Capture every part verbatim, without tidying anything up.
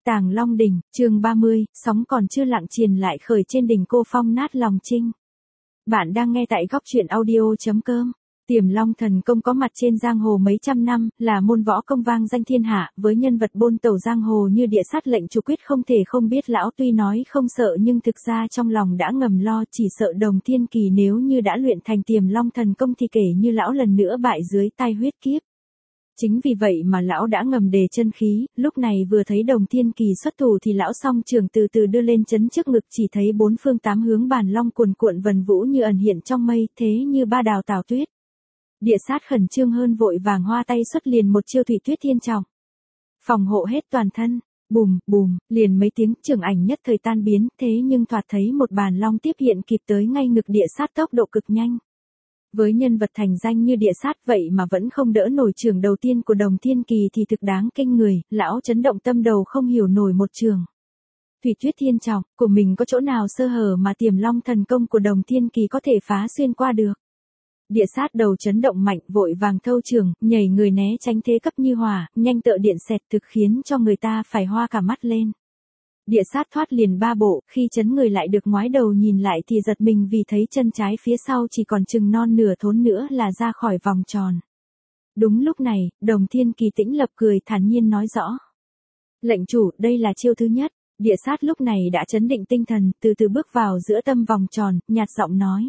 Tàng Long Đỉnh, chương ba mươi, sóng còn chưa lặng triền lại khởi trên đỉnh cô phong nát lòng trinh. Bạn đang nghe tại góc truyện audio chấm com. Tiềm Long Thần Công có mặt trên giang hồ mấy trăm năm, là môn võ công vang danh thiên hạ, với nhân vật bôn tẩu giang hồ như Địa Sát lệnh chủ quyết không thể không biết lão tuy nói không sợ nhưng thực ra trong lòng đã ngầm lo, chỉ sợ Đồng Thiên Kỳ nếu như đã luyện thành Tiềm Long Thần Công thì kể như lão lần nữa bại dưới tay huyết kiếp. Chính vì vậy mà lão đã ngầm đề chân khí, lúc này vừa thấy Đồng Thiên Kỳ xuất thủ thì lão song trường từ từ đưa lên chấn trước ngực, chỉ thấy bốn phương tám hướng bàn long cuồn cuộn vần vũ như ẩn hiện trong mây, thế như ba đào tảo tuyết. Địa Sát khẩn trương hơn vội vàng hoa tay xuất liền một chiêu Thủy Tuyết Thiên Trọng. Phòng hộ hết toàn thân, bùm, bùm, liền mấy tiếng trường ảnh nhất thời tan biến, thế nhưng thoạt thấy một bàn long tiếp hiện kịp tới ngay ngực Địa Sát tốc độ cực nhanh. Với nhân vật thành danh như Địa Sát vậy mà vẫn không đỡ nổi trường đầu tiên của Đồng Thiên Kỳ thì thực đáng kinh người, lão chấn động tâm đầu không hiểu nổi một trường. Thủy Tuyết Thiên Trọng, của mình có chỗ nào sơ hở mà Tiềm Long Thần Công của Đồng Thiên Kỳ có thể phá xuyên qua được. Địa Sát đầu chấn động mạnh, vội vàng thâu trường, nhảy người né tránh thế cấp như hỏa, nhanh tựa điện xẹt thực khiến cho người ta phải hoa cả mắt lên. Địa Sát thoát liền ba bộ, khi chấn người lại được ngoái đầu nhìn lại thì giật mình vì thấy chân trái phía sau chỉ còn chừng non nửa thốn nữa là ra khỏi vòng tròn. Đúng lúc này, Đồng Thiên Kỳ tĩnh lập cười thản nhiên nói rõ. Lệnh chủ, đây là chiêu thứ nhất. Địa Sát lúc này đã chấn định tinh thần, từ từ bước vào giữa tâm vòng tròn, nhạt giọng nói.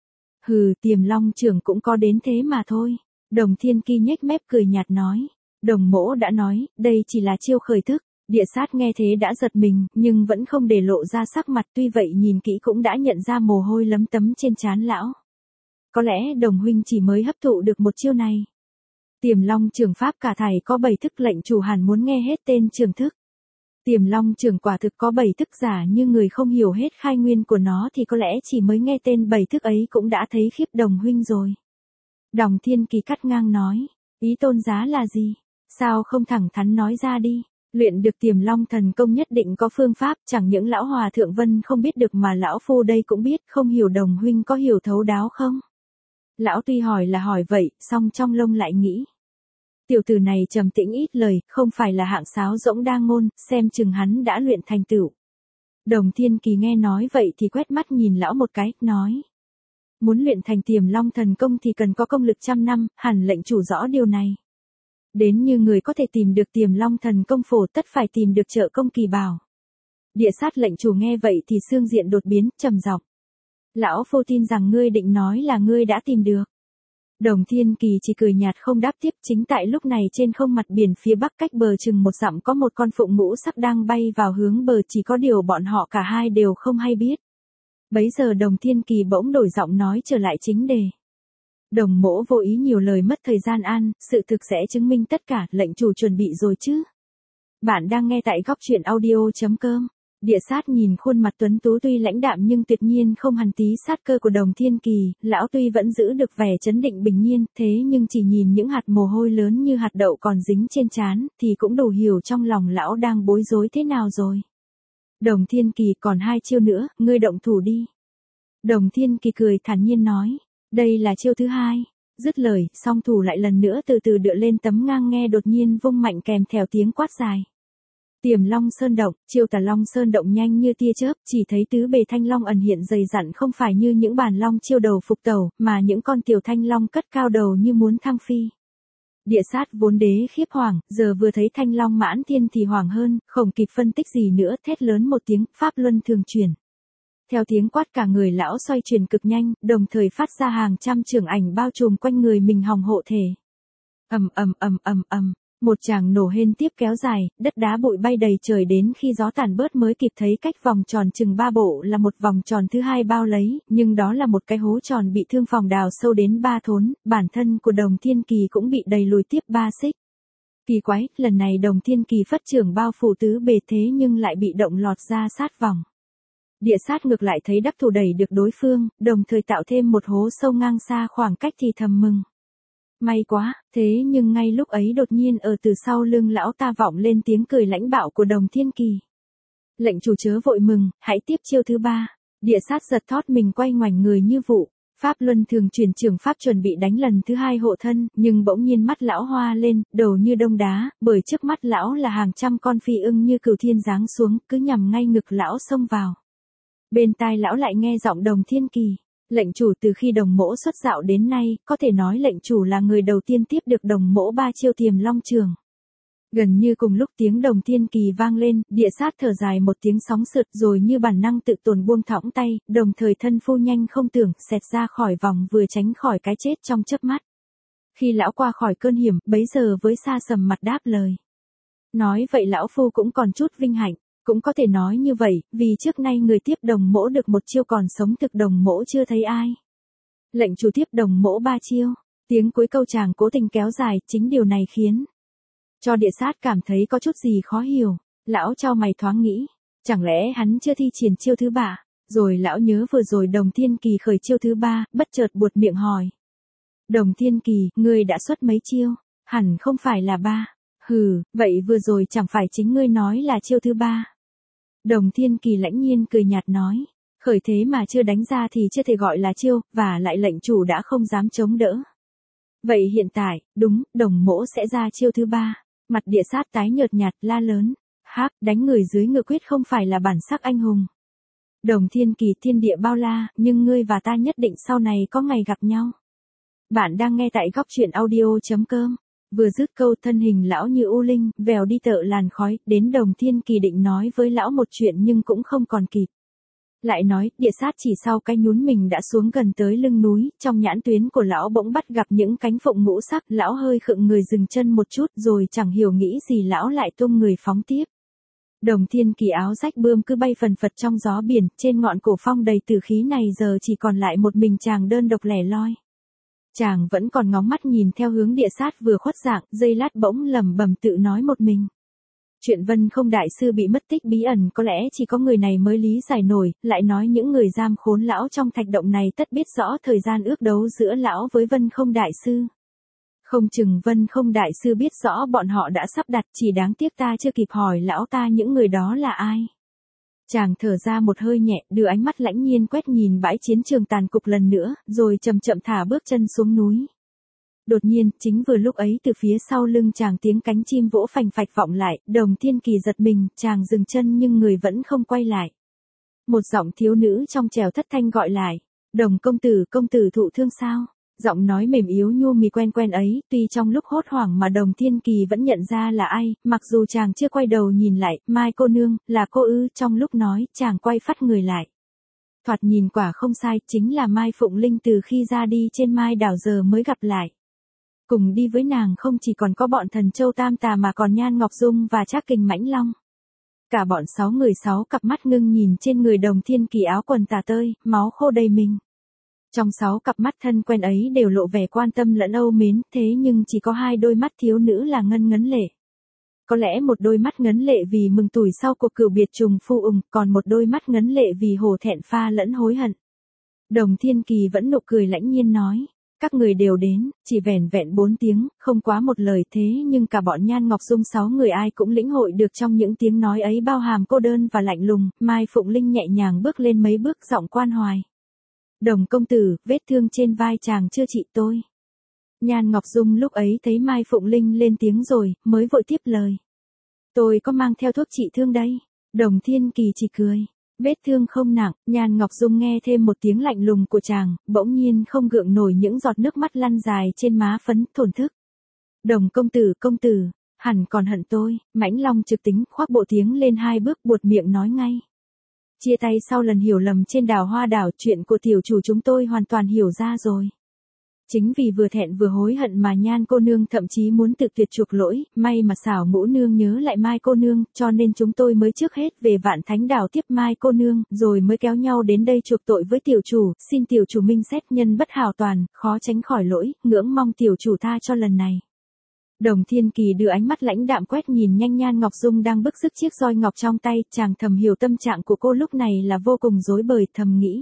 Hừ, Tiềm Long trưởng cũng có đến thế mà thôi. Đồng Thiên Kỳ nhếch mép cười nhạt nói. Đồng mỗ đã nói, đây chỉ là chiêu khởi thức. Địa Sát nghe thế đã giật mình, nhưng vẫn không để lộ ra sắc mặt, tuy vậy nhìn kỹ cũng đã nhận ra mồ hôi lấm tấm trên trán lão. Có lẽ Đồng huynh chỉ mới hấp thụ được một chiêu này. Tiềm Long trưởng pháp cả thảy có bảy thức, lệnh chủ hẳn muốn nghe hết tên trường thức. Tiềm Long trưởng quả thực có bảy thức, giả như người không hiểu hết khai nguyên của nó thì có lẽ chỉ mới nghe tên bảy thức ấy cũng đã thấy khiếp Đồng huynh rồi. Đồng Thiên Kỳ cắt ngang nói, ý tôn giá là gì? Sao không thẳng thắn nói ra đi? Luyện được Tiềm Long Thần Công nhất định có phương pháp, chẳng những lão hòa thượng Vân không biết được mà lão phu đây cũng biết, không hiểu Đồng huynh có hiểu thấu đáo không? Lão tuy hỏi là hỏi vậy, song trong lông lại nghĩ. Tiểu tử này trầm tĩnh ít lời, không phải là hạng sáo rỗng đa ngôn, xem chừng hắn đã luyện thành tựu. Đồng Thiên Kỳ nghe nói vậy thì quét mắt nhìn lão một cái, nói. Muốn luyện thành Tiềm Long Thần Công thì cần có công lực trăm năm, hẳn lệnh chủ rõ điều này. Đến như người có thể tìm được Tiềm Long Thần Công phổ tất phải tìm được trợ công kỳ bảo. Địa Sát lệnh chủ nghe vậy thì xương diện đột biến, trầm giọng. Lão phu tin rằng ngươi định nói là ngươi đã tìm được. Đồng Thiên Kỳ chỉ cười nhạt không đáp tiếp. Chính tại lúc này trên không mặt biển phía bắc cách bờ chừng một dặm có một con phụng ngũ sắc đang bay vào hướng bờ, chỉ có điều bọn họ cả hai đều không hay biết. Bấy giờ Đồng Thiên Kỳ bỗng đổi giọng nói trở lại chính đề. Đồng mỗ vô ý nhiều lời mất thời gian an, sự thực sẽ chứng minh tất cả, lệnh chủ chuẩn bị rồi chứ. Bạn đang nghe tại góc truyện audio chấm com. Địa Sát nhìn khuôn mặt tuấn tú tuy lãnh đạm nhưng tuyệt nhiên không hằn tí sát cơ của Đồng Thiên Kỳ, lão tuy vẫn giữ được vẻ chấn định bình nhiên, thế nhưng chỉ nhìn những hạt mồ hôi lớn như hạt đậu còn dính trên trán, thì cũng đủ hiểu trong lòng lão đang bối rối thế nào rồi. Đồng Thiên Kỳ, còn hai chiêu nữa, ngươi động thủ đi. Đồng Thiên Kỳ cười thản nhiên nói, đây là chiêu thứ hai. Dứt lời, song thủ lại lần nữa từ từ đựa lên tấm ngang nghe đột nhiên vung mạnh kèm theo tiếng quát dài. Tiềm Long Sơn Động, chiêu Tà Long Sơn Động nhanh như tia chớp, chỉ thấy tứ bề thanh long ẩn hiện dày dặn, không phải như những bản long chiêu đầu phục tẩu, mà những con tiểu thanh long cất cao đầu như muốn thăng phi. Địa Sát vốn đế khiếp hoàng, giờ vừa thấy thanh long mãn thiên thì hoàng hơn, không kịp phân tích gì nữa, thét lớn một tiếng, pháp luân thường chuyển. Theo tiếng quát cả người lão xoay chuyển cực nhanh, đồng thời phát ra hàng trăm trường ảnh bao trùm quanh người mình hòng hộ thể. Ầm ầm ầm ầm ầm. Một tràng nổ hên tiếp kéo dài, đất đá bụi bay đầy trời, đến khi gió tàn bớt mới kịp thấy cách vòng tròn chừng ba bộ là một vòng tròn thứ hai bao lấy, nhưng đó là một cái hố tròn bị thương phòng đào sâu đến ba thốn, bản thân của Đồng Thiên Kỳ cũng bị đầy lùi tiếp ba xích. Kỳ quái, lần này Đồng Thiên Kỳ phất trưởng bao phủ tứ bề thế nhưng lại bị động lọt ra sát vòng. Địa Sát ngược lại thấy đắc thủ đẩy được đối phương, đồng thời tạo thêm một hố sâu ngang xa khoảng cách thì thầm mừng. May quá, thế nhưng ngay lúc ấy đột nhiên ở từ sau lưng lão ta vọng lên tiếng cười lãnh bạo của Đồng Thiên Kỳ. Lệnh chủ chớ vội mừng, hãy tiếp chiêu thứ ba. Địa Sát giật thót mình quay ngoảnh người như vụ. Pháp Luân Thường chuyển trưởng Pháp chuẩn bị đánh lần thứ hai hộ thân, nhưng bỗng nhiên mắt lão hoa lên, đầu như đông đá, bởi trước mắt lão là hàng trăm con phi ưng như cửu thiên giáng xuống, cứ nhằm ngay ngực lão xông vào. Bên tai lão lại nghe giọng Đồng Thiên Kỳ. Lệnh chủ từ khi Đồng mỗ xuất dạo đến nay, có thể nói lệnh chủ là người đầu tiên tiếp được Đồng mỗ ba chiêu Tiềm Long Trường. Gần như cùng lúc tiếng Đồng Thiên Kỳ vang lên, địa sát thở dài một tiếng sóng sượt rồi như bản năng tự tồn buông thõng tay, đồng thời thân phu nhanh không tưởng, xẹt ra khỏi vòng vừa tránh khỏi cái chết trong chớp mắt. Khi lão qua khỏi cơn hiểm, bấy giờ với sa sầm mặt đáp lời. Nói vậy lão phu cũng còn chút vinh hạnh, cũng có thể nói như vậy, vì trước nay người tiếp Đồng mỗ được một chiêu còn sống thực Đồng mỗ chưa thấy ai. Lệnh chủ tiếp Đồng mỗ ba chiêu, tiếng cuối câu chàng cố tình kéo dài, chính điều này khiến cho địa sát cảm thấy có chút gì khó hiểu, lão chau mày thoáng nghĩ, chẳng lẽ hắn chưa thi triển chiêu thứ ba, rồi lão nhớ vừa rồi Đồng Thiên Kỳ khởi chiêu thứ ba, bất chợt buột miệng hỏi. Đồng Thiên Kỳ, ngươi đã xuất mấy chiêu, hẳn không phải là ba, hừ, vậy vừa rồi chẳng phải chính ngươi nói là chiêu thứ ba. Đồng Thiên Kỳ lãnh nhiên cười nhạt nói, khởi thế mà chưa đánh ra thì chưa thể gọi là chiêu, và lại lệnh chủ đã không dám chống đỡ. Vậy hiện tại, đúng, Đồng mỗ sẽ ra chiêu thứ ba. Mặt địa sát tái nhợt nhạt la lớn, háp, đánh người dưới ngựa quyết không phải là bản sắc anh hùng. Đồng Thiên Kỳ, thiên địa bao la, nhưng ngươi và ta nhất định sau này có ngày gặp nhau. Bạn đang nghe tại góc truyện audio.com. Vừa dứt câu thân hình lão như u linh, vèo đi tợ làn khói, đến Đồng Thiên Kỳ định nói với lão một chuyện nhưng cũng không còn kịp. Lại nói, địa sát chỉ sau cái nhún mình đã xuống gần tới lưng núi, trong nhãn tuyến của lão bỗng bắt gặp những cánh phụng ngũ sắc, lão hơi khựng người dừng chân một chút rồi chẳng hiểu nghĩ gì lão lại tung người phóng tiếp. Đồng Thiên Kỳ áo rách bươm cứ bay phần phật trong gió biển, trên ngọn cổ phong đầy tử khí này giờ chỉ còn lại một mình chàng đơn độc lẻ loi. Chàng vẫn còn ngóng mắt nhìn theo hướng địa sát vừa khuất dạng, giây lát bỗng lẩm bẩm tự nói một mình. Chuyện Vân Không đại sư bị mất tích bí ẩn có lẽ chỉ có người này mới lý giải nổi, lại nói những người giam khốn lão trong thạch động này tất biết rõ thời gian ước đấu giữa lão với Vân Không đại sư. Không chừng Vân Không đại sư biết rõ bọn họ đã sắp đặt, chỉ đáng tiếc ta chưa kịp hỏi lão ta những người đó là ai. Chàng thở ra một hơi nhẹ, đưa ánh mắt lãnh nhiên quét nhìn bãi chiến trường tàn cục lần nữa, rồi chậm chậm thả bước chân xuống núi. Đột nhiên, chính vừa lúc ấy từ phía sau lưng chàng tiếng cánh chim vỗ phành phạch vọng lại, Đồng Thiên Kỳ giật mình, chàng dừng chân nhưng người vẫn không quay lại. Một giọng thiếu nữ trong trèo thất thanh gọi lại, Đồng công tử, công tử thụ thương sao? Giọng nói mềm yếu nhu mì quen quen ấy, tuy trong lúc hốt hoảng mà Đồng Thiên Kỳ vẫn nhận ra là ai, mặc dù chàng chưa quay đầu nhìn lại, Mai cô nương, là cô ư, trong lúc nói, chàng quay phát người lại. Thoạt nhìn quả không sai, chính là Mai Phụng Linh từ khi ra đi trên Mai đảo giờ mới gặp lại. Cùng đi với nàng không chỉ còn có bọn Thần Châu Tam Tà mà còn Nhan Ngọc Dung và Trác Kình Mãnh Long. Cả bọn sáu người sáu cặp mắt ngưng nhìn trên người Đồng Thiên Kỳ áo quần tả tơi, máu khô đầy mình. Trong sáu cặp mắt thân quen ấy đều lộ vẻ quan tâm lẫn âu mến, thế nhưng chỉ có hai đôi mắt thiếu nữ là ngân ngấn lệ. Có lẽ một đôi mắt ngấn lệ vì mừng tuổi sau cuộc cửu biệt trùng phu ùng, còn một đôi mắt ngấn lệ vì hổ thẹn pha lẫn hối hận. Đồng Thiên Kỳ vẫn nụ cười lãnh nhiên nói, các người đều đến, chỉ vẻn vẹn bốn tiếng, không quá một lời thế nhưng cả bọn Nhan Ngọc Dung sáu người ai cũng lĩnh hội được trong những tiếng nói ấy bao hàm cô đơn và lạnh lùng. Mai Phụng Linh nhẹ nhàng bước lên mấy bước giọng quan hoài. Đồng công tử, vết thương trên vai chàng chưa trị tôi. Nhan Ngọc Dung lúc ấy thấy Mai Phụng Linh lên tiếng rồi, mới vội tiếp lời. Tôi có mang theo thuốc trị thương đây. Đồng Thiên Kỳ chỉ cười. Vết thương không nặng, Nhan Ngọc Dung nghe thêm một tiếng lạnh lùng của chàng, bỗng nhiên không gượng nổi những giọt nước mắt lăn dài trên má phấn, thổn thức. Đồng công tử, công tử, hẳn còn hận tôi. Mãnh Long trực tính khoác bộ tiếng lên hai bước buột miệng nói ngay. Chia tay sau lần hiểu lầm trên đảo Hoa Đảo, chuyện của tiểu chủ chúng tôi hoàn toàn hiểu ra rồi. Chính vì vừa thẹn vừa hối hận mà Nhan cô nương thậm chí muốn tự tuyệt chuộc lỗi, may mà xảo ngũ nương nhớ lại Mai cô nương, cho nên chúng tôi mới trước hết về Vạn Thánh Đảo tiếp Mai cô nương, rồi mới kéo nhau đến đây chuộc tội với tiểu chủ, xin tiểu chủ minh xét nhân bất hảo toàn, khó tránh khỏi lỗi, ngưỡng mong tiểu chủ tha cho lần này. Đồng Thiên Kỳ đưa ánh mắt lãnh đạm quét nhìn nhanh Nhan Ngọc Dung đang bức sức chiếc roi ngọc trong tay, chàng thầm hiểu tâm trạng của cô lúc này là vô cùng rối bời, thầm nghĩ.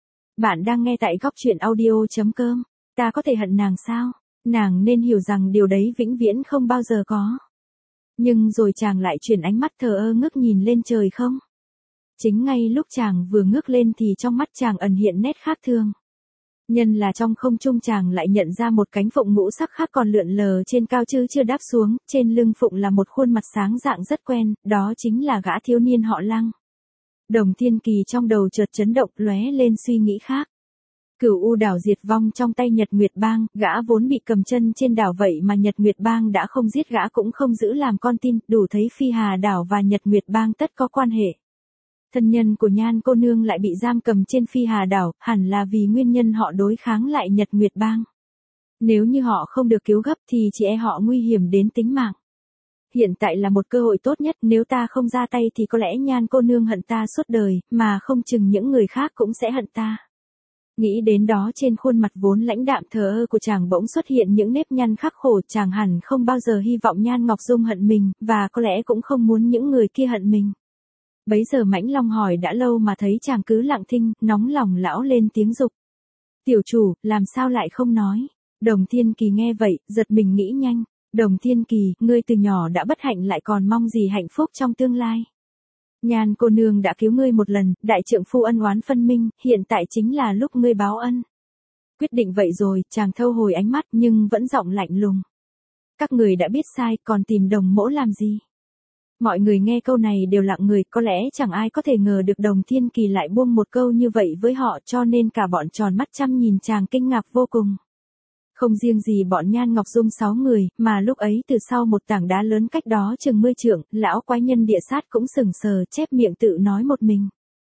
Bạn đang nghe tại góc truyện audio.com. Ta có thể hận nàng sao? Nàng nên hiểu rằng điều đấy vĩnh viễn không bao giờ có. Nhưng rồi chàng lại chuyển ánh mắt thờ ơ ngước nhìn lên trời không? Chính ngay lúc chàng vừa ngước lên thì trong mắt chàng ẩn hiện nét khác thường. Nhân là trong không trung chàng lại nhận ra một cánh phụng ngũ sắc khác còn lượn lờ trên cao chứ chưa đáp xuống, trên lưng phụng là một khuôn mặt sáng dạng rất quen, đó chính là gã thiếu niên họ Lăng. Đồng Thiên Kỳ trong đầu chợt chấn động, lóe lên suy nghĩ khác. Cửu U đảo diệt vong trong tay Nhật Nguyệt Bang, gã vốn bị cầm chân trên đảo vậy mà Nhật Nguyệt Bang đã không giết gã cũng không giữ làm con tin, đủ thấy Phi Hà đảo và Nhật Nguyệt Bang tất có quan hệ. Thân nhân của Nhan cô nương lại bị giam cầm trên Phi Hà đảo, hẳn là vì nguyên nhân họ đối kháng lại Nhật Nguyệt Bang. Nếu như họ không được cứu gấp thì chỉ e họ nguy hiểm đến tính mạng. Hiện tại là một cơ hội tốt nhất, nếu ta không ra tay thì có lẽ Nhan cô nương hận ta suốt đời, mà không chừng những người khác cũng sẽ hận ta. Nghĩ đến đó trên khuôn mặt vốn lãnh đạm thờ ơ của chàng bỗng xuất hiện những nếp nhăn khắc khổ, chàng hẳn không bao giờ hy vọng Nhan Ngọc Dung hận mình, và có lẽ cũng không muốn những người kia hận mình. Bấy giờ Mãnh Long hỏi đã lâu mà thấy chàng cứ lặng thinh, nóng lòng lão lên tiếng dục. Tiểu chủ, làm sao lại không nói? Đồng Thiên Kỳ nghe vậy, giật mình nghĩ nhanh. Đồng Thiên Kỳ, ngươi từ nhỏ đã bất hạnh lại còn mong gì hạnh phúc trong tương lai? Nhan cô nương đã cứu ngươi một lần, đại trượng phu ân oán phân minh, hiện tại chính là lúc ngươi báo ân. Quyết định vậy rồi, chàng thâu hồi ánh mắt nhưng vẫn giọng lạnh lùng. Các người đã biết sai, còn tìm Đồng mỗ làm gì? Mọi người nghe câu này đều lặng người, có lẽ chẳng ai có thể ngờ được Đồng Thiên Kỳ lại buông một câu như vậy với họ, cho nên cả bọn tròn mắt chăm nhìn chàng kinh ngạc vô cùng. Không riêng gì bọn Nhan Ngọc Dung sáu người, mà lúc ấy từ sau một tảng đá lớn cách đó chừng mươi trượng, lão quái nhân địa sát cũng sừng sờ chép miệng tự nói một mình.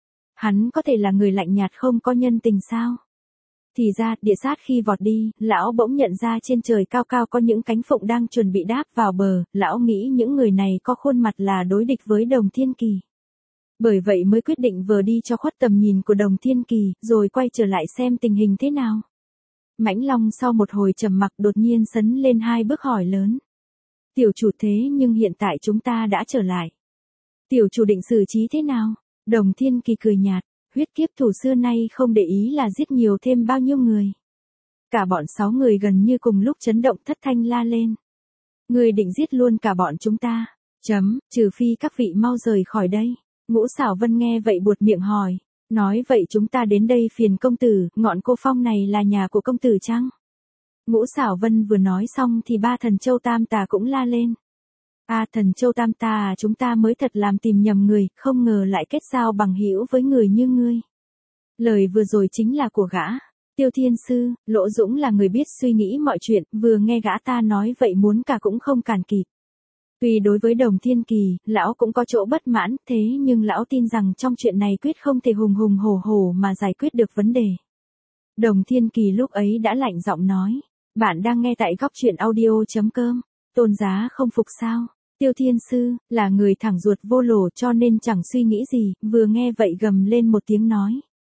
Hắn có thể là người lạnh nhạt không có nhân tình sao? Thì ra, địa sát khi vọt đi, lão bỗng nhận ra trên trời cao cao có những cánh phụng đang chuẩn bị đáp vào bờ, lão nghĩ những người này có khuôn mặt là đối địch với Đồng Thiên Kỳ. Bởi vậy mới quyết định vừa đi cho khuất tầm nhìn của Đồng Thiên Kỳ, rồi quay trở lại xem tình hình thế nào. Mãnh Long sau một hồi trầm mặc đột nhiên sấn lên hai bước hỏi lớn. Tiểu chủ thế nhưng hiện tại chúng ta đã trở lại. Tiểu chủ định xử trí thế nào? Đồng Thiên Kỳ cười nhạt, huyết kiếp thủ xưa nay không để ý là giết nhiều thêm bao nhiêu người. Cả bọn sáu người gần như cùng lúc chấn động thất thanh la lên. Người định giết luôn cả bọn chúng ta. Chấm, trừ phi các vị mau rời khỏi đây. Ngũ Xảo Vân nghe vậy buột miệng hỏi. Nói vậy chúng ta đến đây phiền công tử, ngọn cô phong này là nhà của công tử chăng? Ngũ Xảo Vân vừa nói xong thì ba thần châu tam tà cũng la lên. A à, thần châu tam tà à, chúng ta mới thật làm tìm nhầm người, không ngờ lại kết giao bằng hữu với người như ngươi. Lời vừa rồi chính là của gã. Tiêu Thiên Sư, Lỗ Dũng là người biết suy nghĩ mọi chuyện, vừa nghe gã ta nói vậy muốn cả cũng không cản kịp. Tuy đối với Đồng Thiên Kỳ, lão cũng có chỗ bất mãn, thế nhưng lão tin rằng trong chuyện này quyết không thể hùng hùng hổ hổ mà giải quyết được vấn đề. Đồng Thiên Kỳ lúc ấy đã lạnh giọng nói, bạn đang nghe tại góc truyện audio.com, Tôn Giá không phục sao? Tiêu Thiên Sư, là người thẳng ruột vô lổ cho nên chẳng suy nghĩ gì, vừa nghe vậy gầm lên một tiếng nói.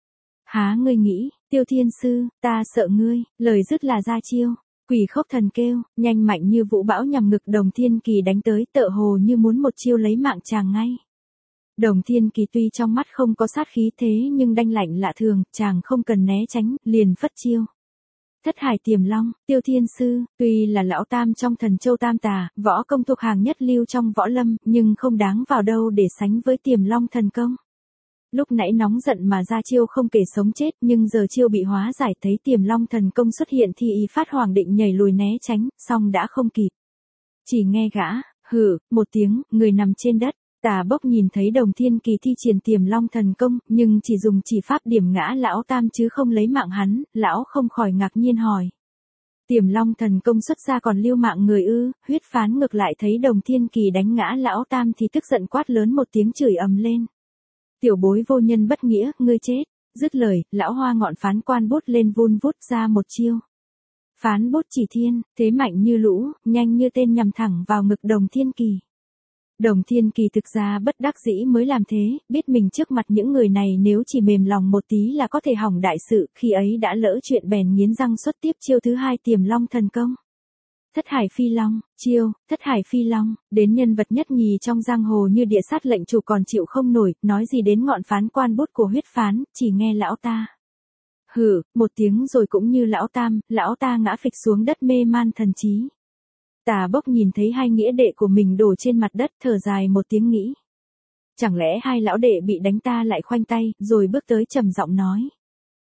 Há ngươi nghĩ, Tiêu Thiên Sư, ta sợ ngươi, lời dứt là ra chiêu. Quỷ khốc thần kêu, nhanh mạnh như vũ bão nhằm ngực Đồng Thiên Kỳ đánh tới, tựa hồ như muốn một chiêu lấy mạng chàng ngay. Đồng Thiên Kỳ tuy trong mắt không có sát khí thế nhưng đanh lạnh lạ thường, chàng không cần né tránh, liền phất chiêu. Thất Hải Tiềm Long, Tiêu Thiên Sư, tuy là lão tam trong thần châu tam tà, võ công thuộc hàng nhất lưu trong võ lâm, nhưng không đáng vào đâu để sánh với Tiềm Long thần công. Lúc nãy nóng giận mà ra chiêu không kể sống chết, nhưng giờ chiêu bị hóa giải, thấy Tiềm Long thần công xuất hiện thì y phát hoàng định nhảy lùi né tránh, song đã không kịp. Chỉ nghe gã, hừ, một tiếng, người nằm trên đất, Tà Bốc nhìn thấy Đồng Thiên Kỳ thi triển Tiềm Long thần công, nhưng chỉ dùng chỉ pháp điểm ngã lão tam chứ không lấy mạng hắn, lão không khỏi ngạc nhiên hỏi. Tiềm Long thần công xuất ra còn lưu mạng người ư? Huyết Phán ngược lại thấy Đồng Thiên Kỳ đánh ngã lão tam thì tức giận quát lớn một tiếng chửi ầm lên. Tiểu bối vô nhân bất nghĩa, ngươi chết. Dứt lời, lão hoa ngọn phán quan bút lên vun vút ra một chiêu. Phán bút chỉ thiên, thế mạnh như lũ, nhanh như tên nhằm thẳng vào ngực Đồng Thiên Kỳ. Đồng Thiên Kỳ thực ra bất đắc dĩ mới làm thế, biết mình trước mặt những người này nếu chỉ mềm lòng một tí là có thể hỏng đại sự, khi ấy đã lỡ chuyện bèn nghiến răng xuất tiếp chiêu thứ hai Tiềm Long thần công. Thất Hải Phi Long, chiêu, Thất Hải Phi Long, đến nhân vật nhất nhì trong giang hồ như địa sát lệnh chủ còn chịu không nổi, nói gì đến ngọn phán quan bút của Huyết Phán, chỉ nghe lão ta. Hừ, một tiếng rồi cũng như lão tam, lão ta ngã phịch xuống đất mê man thần trí. Tà Bốc nhìn thấy hai nghĩa đệ của mình đổ trên mặt đất thở dài một tiếng nghĩ. Chẳng lẽ hai lão đệ bị đánh ta lại khoanh tay, rồi bước tới trầm giọng nói.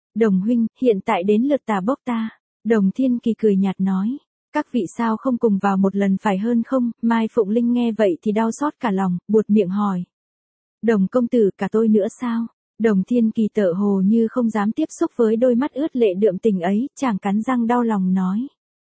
Đồng huynh, hiện tại đến lượt tà bốc ta. Đồng Thiên Kỳ cười nhạt nói. Các vị sao không cùng vào một lần phải hơn không? Mai Phụng Linh nghe vậy thì đau xót cả lòng, buột miệng hỏi. Đồng công tử, cả tôi nữa sao? Đồng Thiên Kỳ tựa hồ như không dám tiếp xúc với đôi mắt ướt lệ đượm tình ấy, chàng cắn răng đau lòng nói.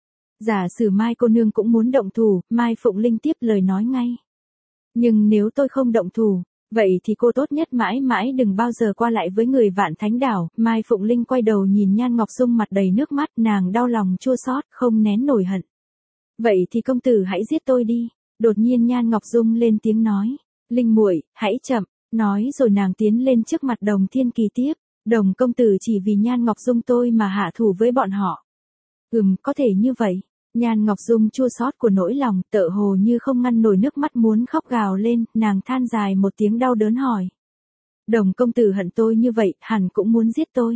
Giả sử Mai cô nương cũng muốn động thủ, Mai Phụng Linh tiếp lời nói ngay. Nhưng nếu tôi không động thủ, vậy thì cô tốt nhất mãi mãi đừng bao giờ qua lại với người Vạn Thánh Đảo. Mai Phụng Linh quay đầu nhìn Nhan Ngọc Dung mặt đầy nước mắt, nàng đau lòng chua xót, không nén nổi hận. Vậy thì công tử hãy giết tôi đi. Đột nhiên Nhan Ngọc Dung lên tiếng nói. Linh muội, hãy chậm. Nói rồi nàng tiến lên trước mặt Đồng Thiên Kỳ tiếp. Đồng công tử chỉ vì Nhan Ngọc Dung tôi mà hạ thủ với bọn họ. Ừm, có thể như vậy. Nhan Ngọc Dung chua xót của nỗi lòng, tựa hồ như không ngăn nổi nước mắt muốn khóc gào lên, nàng than dài một tiếng đau đớn hỏi. Đồng công tử hận tôi như vậy, hẳn cũng muốn giết tôi.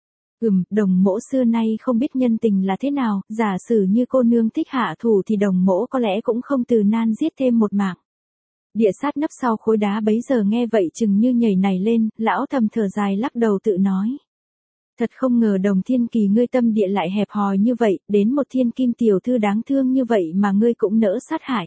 Ừm, đồng mỗ xưa nay không biết nhân tình là thế nào, giả sử như cô nương thích hạ thủ thì đồng mỗ có lẽ cũng không từ nan giết thêm một mạng. Địa sát nấp sau khối đá bấy giờ nghe vậy chừng như nhảy nảy lên, lão thầm thở dài lắc đầu tự nói. Thật không ngờ Đồng Thiên Kỳ ngươi tâm địa lại hẹp hòi như vậy, đến một thiên kim tiểu thư đáng thương như vậy mà ngươi cũng nỡ sát hại.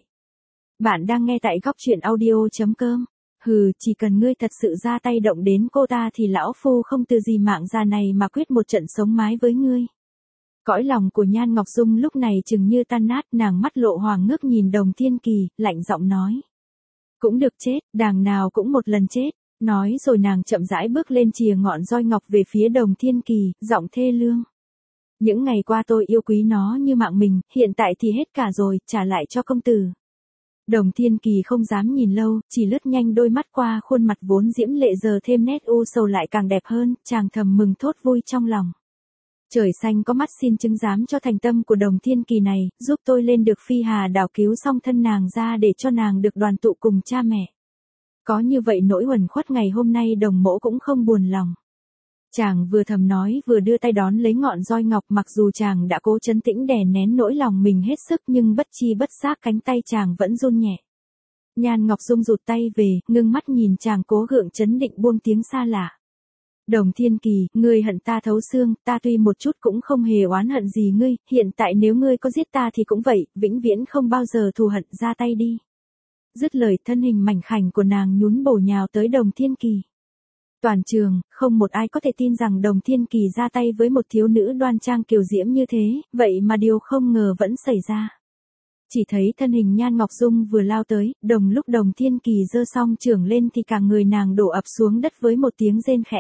Bạn đang nghe tại góc truyện audio chấm com. Hừ, chỉ cần ngươi thật sự ra tay động đến cô ta thì lão phu không từ gì mạng già này mà quyết một trận sống mái với ngươi. Cõi lòng của Nhan Ngọc Dung lúc này chừng như tan nát, nàng mắt lộ hoàng ngước nhìn Đồng Thiên Kỳ, lạnh giọng nói. Cũng được chết, đàng nào cũng một lần chết. Nói rồi nàng chậm rãi bước lên chìa ngọn roi ngọc về phía Đồng Thiên Kỳ, giọng thê lương. Những ngày qua tôi yêu quý nó như mạng mình, hiện tại thì hết cả rồi, trả lại cho công tử. Đồng Thiên Kỳ không dám nhìn lâu, chỉ lướt nhanh đôi mắt qua khuôn mặt vốn diễm lệ giờ thêm nét u sầu lại càng đẹp hơn, chàng thầm mừng thốt vui trong lòng. Trời xanh có mắt xin chứng giám cho thành tâm của Đồng Thiên Kỳ này, giúp tôi lên được Phi Hà đảo cứu xong thân nàng ra để cho nàng được đoàn tụ cùng cha mẹ. Có như vậy nỗi uẩn khuất ngày hôm nay đồng mỗ cũng không buồn lòng. Chàng vừa thầm nói vừa đưa tay đón lấy ngọn roi ngọc, mặc dù chàng đã cố trấn tĩnh đè nén nỗi lòng mình hết sức nhưng bất chi bất giác cánh tay chàng vẫn run nhẹ. Nhan Ngọc Dung rụt tay về, ngưng mắt nhìn chàng cố gượng trấn định buông tiếng xa lạ. Đồng Thiên Kỳ, ngươi hận ta thấu xương, ta tuy một chút cũng không hề oán hận gì ngươi, hiện tại nếu ngươi có giết ta thì cũng vậy, vĩnh viễn không bao giờ thù hận, ra tay đi. Dứt lời thân hình mảnh khảnh của nàng nhún bổ nhào tới Đồng Thiên Kỳ. Toàn trường, không một ai có thể tin rằng Đồng Thiên Kỳ ra tay với một thiếu nữ đoan trang kiều diễm như thế, vậy mà điều không ngờ vẫn xảy ra. Chỉ thấy thân hình Nhan Ngọc Dung vừa lao tới, đồng lúc Đồng Thiên Kỳ giơ song chưởng lên thì cả người nàng đổ ập xuống đất với một tiếng rên khẽ.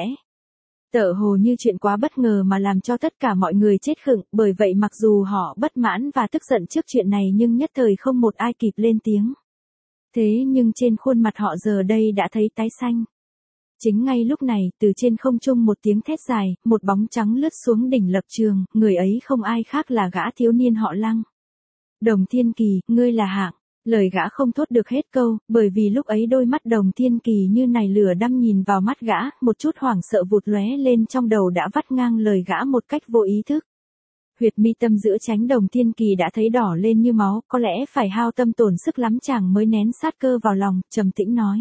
Tựa hồ như chuyện quá bất ngờ mà làm cho tất cả mọi người chết khựng, bởi vậy mặc dù họ bất mãn và tức giận trước chuyện này nhưng nhất thời không một ai kịp lên tiếng. Thế nhưng trên khuôn mặt họ giờ đây đã thấy tái xanh. Chính ngay lúc này, từ trên không trung một tiếng thét dài, một bóng trắng lướt xuống đỉnh lập trường, người ấy không ai khác là gã thiếu niên họ Lăng. Đồng Thiên Kỳ, ngươi là hạng. Lời gã không thốt được hết câu, bởi vì lúc ấy đôi mắt Đồng Thiên Kỳ như nài lửa đăm nhìn vào mắt gã, một chút hoảng sợ vụt lóe lên trong đầu đã vắt ngang lời gã một cách vô ý thức. Huyệt mi tâm giữa trán Đồng Thiên Kỳ đã thấy đỏ lên như máu, có lẽ phải hao tâm tổn sức lắm chàng mới nén sát cơ vào lòng, trầm tĩnh nói.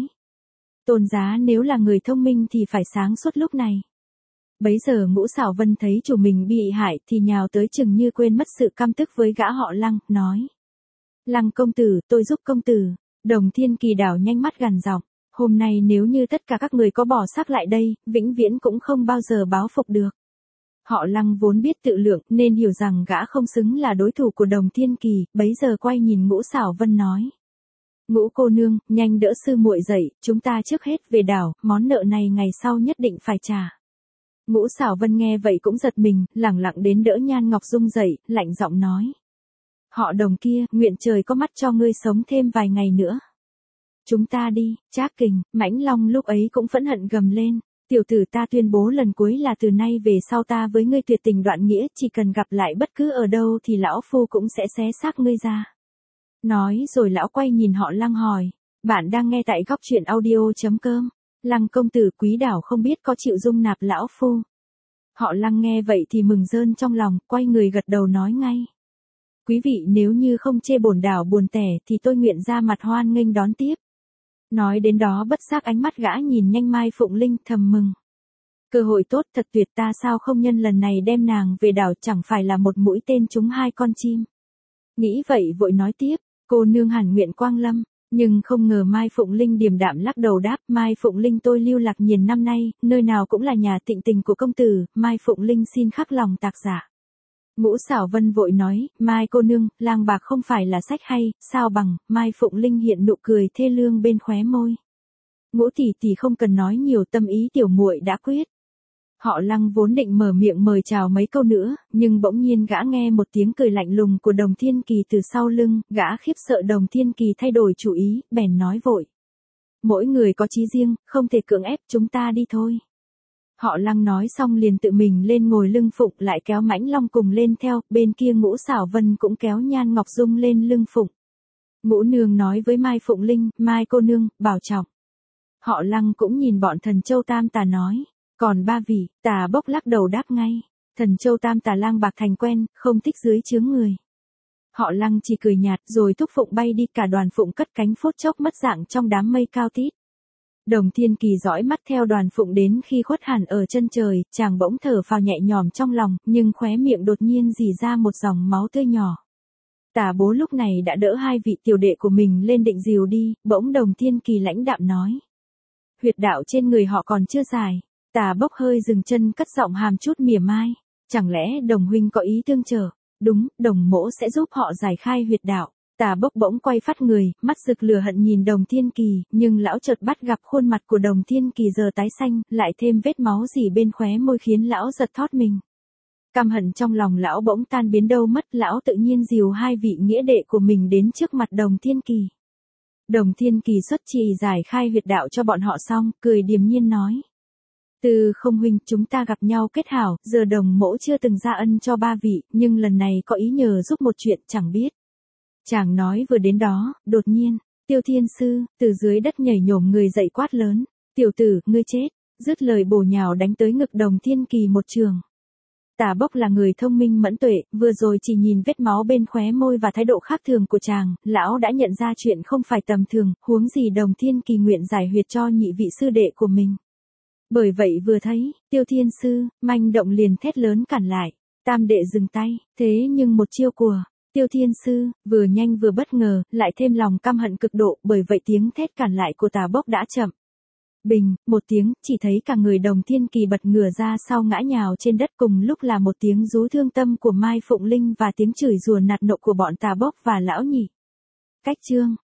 Tôn giá nếu là người thông minh thì phải sáng suốt lúc này. Bấy giờ Ngũ Xảo Vân thấy chủ mình bị hại thì nhào tới chừng như quên mất sự căm tức với gã họ Lăng, nói. Lăng công tử, tôi giúp công tử. Đồng Thiên Kỳ đảo nhanh mắt gằn giọng. Hôm nay nếu như tất cả các người có bỏ xác lại đây, vĩnh viễn cũng không bao giờ báo phục được. Họ Lăng vốn biết tự lượng nên hiểu rằng gã không xứng là đối thủ của Đồng Thiên Kỳ, bấy giờ quay nhìn Ngũ Xảo Vân nói. Ngũ cô nương, nhanh đỡ sư muội dậy, chúng ta trước hết về đảo, món nợ này ngày sau nhất định phải trả. Ngũ Xảo Vân nghe vậy cũng giật mình, lẳng lặng đến đỡ Nhan Ngọc Dung dậy, lạnh giọng nói. Họ Đồng kia, nguyện trời có mắt cho ngươi sống thêm vài ngày nữa. Chúng ta đi. Trác Kình, Mãnh Long lúc ấy cũng phẫn hận gầm lên. Tiểu tử, ta tuyên bố lần cuối là từ nay về sau ta với ngươi tuyệt tình đoạn nghĩa, chỉ cần gặp lại bất cứ ở đâu thì lão phu cũng sẽ xé xác ngươi ra. Nói rồi lão quay nhìn họ Lăng hỏi. Bạn đang nghe tại góc truyện audio chấm com. Lăng công tử, quý đảo không biết có chịu dung nạp lão phu. Họ Lăng nghe vậy thì mừng rơn trong lòng, quay người gật đầu nói ngay. Quý vị nếu như không chê bổn đảo buồn tẻ thì tôi nguyện ra mặt hoan nghênh đón tiếp. Nói đến đó bất giác ánh mắt gã nhìn nhanh Mai Phụng Linh thầm mừng. Cơ hội tốt thật tuyệt, ta sao không nhân lần này đem nàng về đảo, chẳng phải là một mũi tên trúng hai con chim. Nghĩ vậy vội nói tiếp, cô nương hẳn nguyện quang lâm. Nhưng không ngờ Mai Phụng Linh điềm đạm lắc đầu đáp, Mai Phụng Linh tôi lưu lạc nhiều năm nay, nơi nào cũng là nhà tịnh tình của công tử, Mai Phụng Linh xin khắc lòng tạc giả. Ngũ Xảo Vân vội nói, Mai cô nương, lang bạc không phải là sách hay, sao bằng, Mai Phụng Linh hiện nụ cười thê lương bên khóe môi. Ngũ tỷ tỷ không cần nói nhiều, tâm ý tiểu muội đã quyết. Họ Lăng vốn định mở miệng mời chào mấy câu nữa, nhưng bỗng nhiên gã nghe một tiếng cười lạnh lùng của Đồng Thiên Kỳ từ sau lưng, gã khiếp sợ Đồng Thiên Kỳ thay đổi chủ ý, bèn nói vội. Mỗi người có chí riêng, không thể cưỡng ép, chúng ta đi thôi. Họ Lăng nói xong liền tự mình lên ngồi lưng Phụng, lại kéo Mãnh Long cùng lên theo, bên kia Ngũ Xảo Vân cũng kéo Nhan Ngọc Dung lên lưng Phụng. Ngũ nương nói với Mai Phụng Linh, Mai cô nương, bảo trọng. Họ Lăng cũng nhìn bọn Thần Châu Tam Tà nói. Còn ba vị, Tà Bốc lắc đầu đáp ngay. Thần Châu Tam Tà lang bạc thành quen, không thích dưới chướng người. Họ Lăng chỉ cười nhạt rồi thúc Phụng bay đi, cả đoàn Phụng cất cánh phút chốc mất dạng trong đám mây cao tít. Đồng Thiên Kỳ dõi mắt theo đoàn Phụng đến khi khuất hẳn ở chân trời, chàng bỗng thở phào nhẹ nhõm trong lòng, nhưng khóe miệng đột nhiên rỉ ra một dòng máu tươi nhỏ. Tả bố lúc này đã đỡ hai vị tiểu đệ của mình lên định dìu đi, bỗng Đồng Thiên Kỳ lãnh đạm nói. Huyệt đạo trên người họ còn chưa dài. Tà Bốc hơi dừng chân cất giọng hàm chút mỉa mai. Chẳng lẽ Đồng huynh có ý tương trợ? Đúng, Đồng mỗ sẽ giúp họ giải khai huyệt đạo. Tà Bốc bỗng quay phát người, mắt rực lửa hận nhìn Đồng Thiên Kỳ, nhưng lão chợt bắt gặp khuôn mặt của Đồng Thiên Kỳ giờ tái xanh, lại thêm vết máu dỉ bên khóe môi khiến lão giật thót mình. Căm hận trong lòng lão bỗng tan biến đâu mất, lão tự nhiên dìu hai vị nghĩa đệ của mình đến trước mặt Đồng Thiên Kỳ. Đồng Thiên Kỳ xuất trì giải khai huyệt đạo cho bọn họ xong, cười điềm nhiên nói. Từ không huynh, chúng ta gặp nhau kết hảo, giờ Đồng mỗ chưa từng ra ân cho ba vị, nhưng lần này có ý nhờ giúp một chuyện chẳng biết. Chàng nói vừa đến đó, đột nhiên, Tiêu Thiên Sư, từ dưới đất nhảy nhổm người dậy quát lớn. Tiểu tử, ngươi chết, dứt lời bổ nhào đánh tới ngực Đồng Thiên Kỳ một trường. Tà Bốc là người thông minh mẫn tuệ, vừa rồi chỉ nhìn vết máu bên khóe môi và thái độ khác thường của chàng, lão đã nhận ra chuyện không phải tầm thường, huống gì Đồng Thiên Kỳ nguyện giải huyệt cho nhị vị sư đệ của mình. Bởi vậy vừa thấy, Tiêu Thiên Sư, manh động liền thét lớn cản lại, tam đệ dừng tay, thế nhưng một chiêu của Tiêu Thiên Sư, vừa nhanh vừa bất ngờ, lại thêm lòng căm hận cực độ, bởi vậy tiếng thét cản lại của Tà Bốc đã chậm. Bình, một tiếng, chỉ thấy cả người Đồng Thiên Kỳ bật ngửa ra sau ngã nhào trên đất, cùng lúc là một tiếng rú thương tâm của Mai Phụng Linh và tiếng chửi rủa nạt nộ của bọn Tà Bốc và lão nhị. Cách chương